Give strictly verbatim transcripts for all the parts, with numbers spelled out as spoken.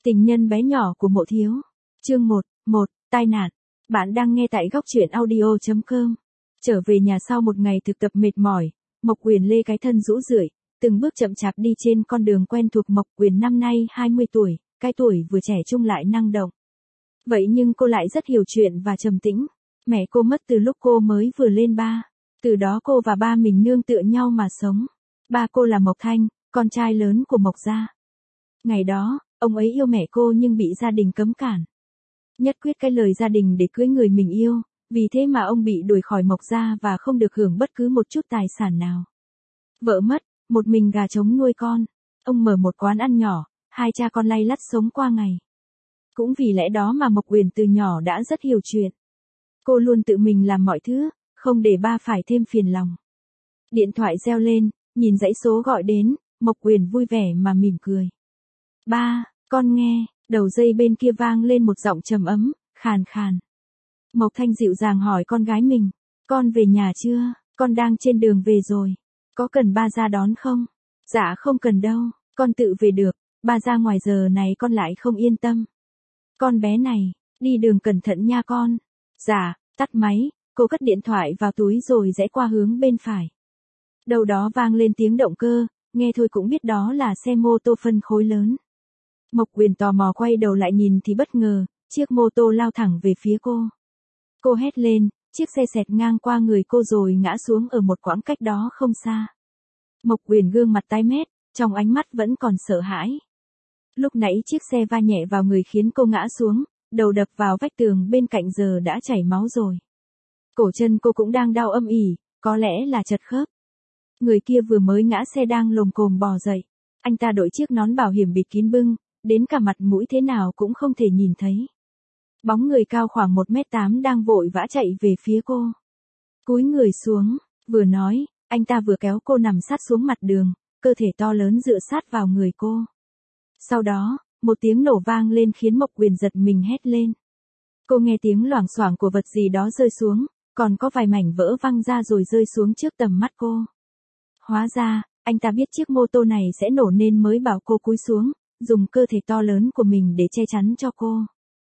Tình nhân bé nhỏ của Mộ Thiếu. Chương một, một, tai nạn. Bạn đang nghe tại góc truyện audio chấm com. Trở về nhà sau một ngày thực tập mệt mỏi, Mộc Quyền lê cái thân rũ rượi, từng bước chậm chạp đi trên con đường quen thuộc. Mộc Quyền năm nay hai mươi tuổi, cái tuổi vừa trẻ trung lại năng động. Vậy nhưng cô lại rất hiểu chuyện và trầm tĩnh. Mẹ cô mất từ lúc cô mới vừa lên ba. Từ đó cô và ba mình nương tựa nhau mà sống. Ba cô là Mộc Thanh, con trai lớn của Mộc gia. Ngày đó, ông ấy yêu mẹ cô nhưng bị gia đình cấm cản. Nhất quyết cái lời gia đình để cưới người mình yêu, vì thế mà ông bị đuổi khỏi Mộc gia và không được hưởng bất cứ một chút tài sản nào. Vợ mất, một mình gà trống nuôi con. Ông mở một quán ăn nhỏ, hai cha con lay lắt sống qua ngày. Cũng vì lẽ đó mà Mộc Quyền từ nhỏ đã rất hiểu chuyện. Cô luôn tự mình làm mọi thứ, không để ba phải thêm phiền lòng. Điện thoại reo lên, nhìn dãy số gọi đến, Mộc Quyền vui vẻ mà mỉm cười. Ba, con nghe, đầu dây bên kia vang lên một giọng trầm ấm, khàn khàn. Mộc Thanh dịu dàng hỏi con gái mình, con về nhà chưa, con đang trên đường về rồi, có cần ba ra đón không? Dạ không cần đâu, con tự về được, ba ra ngoài giờ này con lại không yên tâm. Con bé này, đi đường cẩn thận nha con. Dạ, tắt máy, cô cất điện thoại vào túi rồi rẽ qua hướng bên phải. Đầu đó vang lên tiếng động cơ, nghe thôi cũng biết đó là xe mô tô phân khối lớn. Mộc Quyền tò mò quay đầu lại nhìn thì bất ngờ, chiếc mô tô lao thẳng về phía cô. Cô hét lên, chiếc xe xẹt ngang qua người cô rồi ngã xuống ở một quãng cách đó không xa. Mộc Quyền gương mặt tái mét, trong ánh mắt vẫn còn sợ hãi. Lúc nãy chiếc xe va nhẹ vào người khiến cô ngã xuống, đầu đập vào vách tường bên cạnh giờ đã chảy máu rồi. Cổ chân cô cũng đang đau âm ỉ, có lẽ là chật khớp. Người kia vừa mới ngã xe đang lồm cồm bò dậy. Anh ta đội chiếc nón bảo hiểm bịt kín bưng, đến cả mặt mũi thế nào cũng không thể nhìn thấy. Bóng người cao khoảng một mét tám đang vội vã chạy về phía cô. Cúi người xuống, vừa nói, anh ta vừa kéo cô nằm sát xuống mặt đường, cơ thể to lớn dựa sát vào người cô. Sau đó, một tiếng nổ vang lên khiến Mộc Quyền giật mình hét lên. Cô nghe tiếng loảng xoảng của vật gì đó rơi xuống, còn có vài mảnh vỡ văng ra rồi rơi xuống trước tầm mắt cô. Hóa ra, anh ta biết chiếc mô tô này sẽ nổ nên mới bảo cô cúi xuống, dùng cơ thể to lớn của mình để che chắn cho cô.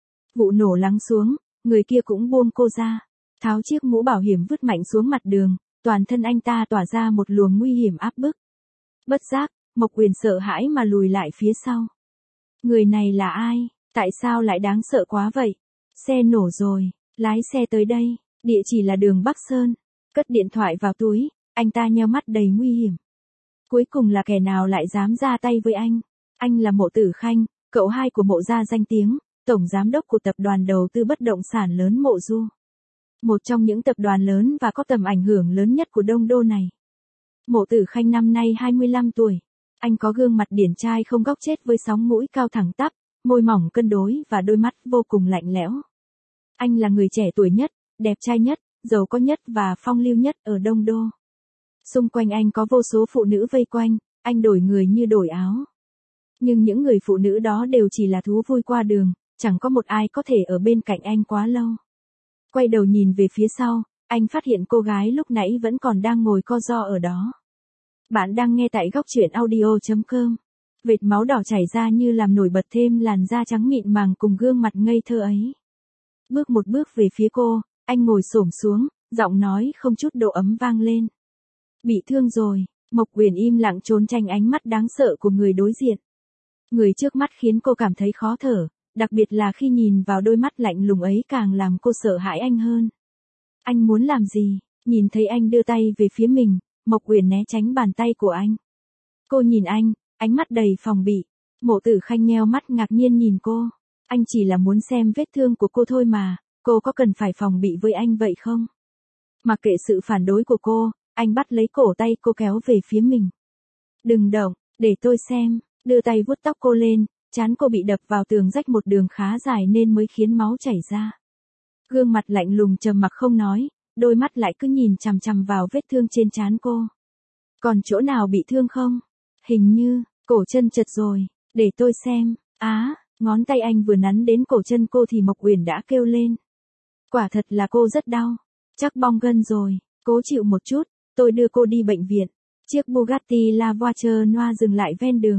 Vụ nổ lắng xuống, người kia cũng buông cô ra, tháo chiếc mũ bảo hiểm vứt mạnh xuống mặt đường, toàn thân anh ta tỏa ra một luồng nguy hiểm áp bức. Bất giác, Mộc Quyền sợ hãi mà lùi lại phía sau. Người này là ai? Tại sao lại đáng sợ quá vậy? Xe nổ rồi, lái xe tới đây, địa chỉ là đường Bắc Sơn. Cất điện thoại vào túi, anh ta nheo mắt đầy nguy hiểm. Cuối cùng là kẻ nào lại dám ra tay với anh? Anh là Mộ Tử Khanh, cậu hai của Mộ gia danh tiếng, tổng giám đốc của tập đoàn đầu tư bất động sản lớn Mộ Du. Một trong những tập đoàn lớn và có tầm ảnh hưởng lớn nhất của Đông Đô này. Mộ Tử Khanh năm nay hai mươi lăm tuổi. Anh có gương mặt điển trai không góc chết với sóng mũi cao thẳng tắp, môi mỏng cân đối và đôi mắt vô cùng lạnh lẽo. Anh là người trẻ tuổi nhất, đẹp trai nhất, giàu có nhất và phong lưu nhất ở Đông Đô. Xung quanh anh có vô số phụ nữ vây quanh, anh đổi người như đổi áo. Nhưng những người phụ nữ đó đều chỉ là thú vui qua đường, chẳng có một ai có thể ở bên cạnh anh quá lâu. Quay đầu nhìn về phía sau, anh phát hiện cô gái lúc nãy vẫn còn đang ngồi co ro ở đó. Bạn đang nghe tại góc truyện audio chấm com. Vệt máu đỏ chảy ra như làm nổi bật thêm làn da trắng mịn màng cùng gương mặt ngây thơ ấy. Bước một bước về phía cô, anh ngồi xổm xuống, giọng nói không chút độ ấm vang lên. Bị thương rồi. Mộc Quyền im lặng trốn tránh ánh mắt đáng sợ của người đối diện. Người trước mắt khiến cô cảm thấy khó thở, đặc biệt là khi nhìn vào đôi mắt lạnh lùng ấy càng làm cô sợ hãi anh hơn. Anh muốn làm gì? Nhìn thấy anh đưa tay về phía mình, Mộc Quyền né tránh bàn tay của anh. Cô nhìn anh, ánh mắt đầy phòng bị. Mộ Tử Khanh nheo mắt ngạc nhiên nhìn cô. Anh chỉ là muốn xem vết thương của cô thôi mà, cô có cần phải phòng bị với anh vậy không? Mặc kệ sự phản đối của cô, anh bắt lấy cổ tay cô kéo về phía mình. Đừng động, để tôi xem, đưa tay vuốt tóc cô lên, trán cô bị đập vào tường rách một đường khá dài nên mới khiến máu chảy ra. Gương mặt lạnh lùng trầm mặc không nói, đôi mắt lại cứ nhìn chằm chằm vào vết thương trên trán cô. Còn chỗ nào bị thương không? Hình như, cổ chân chật rồi, để tôi xem. Á, ngón tay anh vừa nắn đến cổ chân cô thì Mộc Quyền đã kêu lên. Quả thật là cô rất đau, chắc bong gân rồi, cố chịu một chút, tôi đưa cô đi bệnh viện. Chiếc Bugatti La Voiture Noire dừng lại ven đường.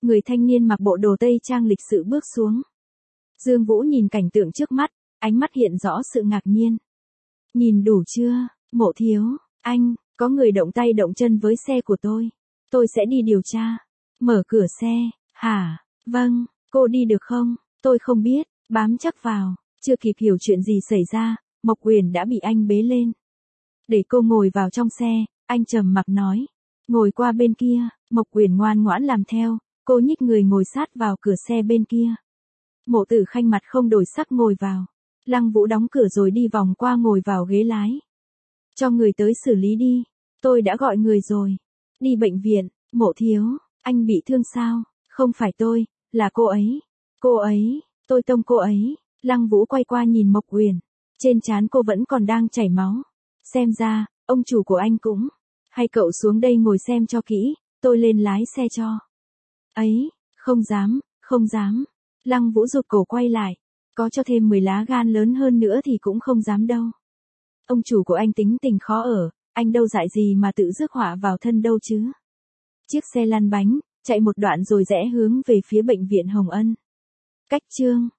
Người thanh niên mặc bộ đồ tây trang lịch sự bước xuống. Dương Vũ nhìn cảnh tượng trước mắt, ánh mắt hiện rõ sự ngạc nhiên. Nhìn đủ chưa, Mộ thiếu, anh, có người động tay động chân với xe của tôi. Tôi sẽ đi điều tra. Mở cửa xe, hả, vâng, cô đi được không? Tôi không biết, bám chắc vào. Chưa kịp hiểu chuyện gì xảy ra, Mộc Uyển đã bị anh bế lên. Để cô ngồi vào trong xe, anh trầm mặc nói. Ngồi qua bên kia, Mộc Uyển ngoan ngoãn làm theo, cô nhích người ngồi sát vào cửa xe bên kia. Mộ Tử Khanh mặt không đổi sắc ngồi vào. Lăng Vũ đóng cửa rồi đi vòng qua ngồi vào ghế lái. Cho người tới xử lý đi, tôi đã gọi người rồi. Đi bệnh viện, Mộ thiếu, anh bị thương sao? Không phải tôi, là cô ấy. Cô ấy, tôi tông cô ấy. Lăng Vũ quay qua nhìn Mộc Uyển, trên trán cô vẫn còn đang chảy máu. Xem ra, ông chủ của anh cũng. Hay cậu xuống đây ngồi xem cho kỹ, tôi lên lái xe cho. Ấy, không dám, không dám. Lăng Vũ rụt cổ quay lại. Có cho thêm mười lá gan lớn hơn nữa thì cũng không dám đâu. Ông chủ của anh tính tình khó ở, anh đâu dại gì mà tự rước họa vào thân đâu chứ. Chiếc xe lăn bánh, chạy một đoạn rồi rẽ hướng về phía bệnh viện Hồng Ân. Cách chương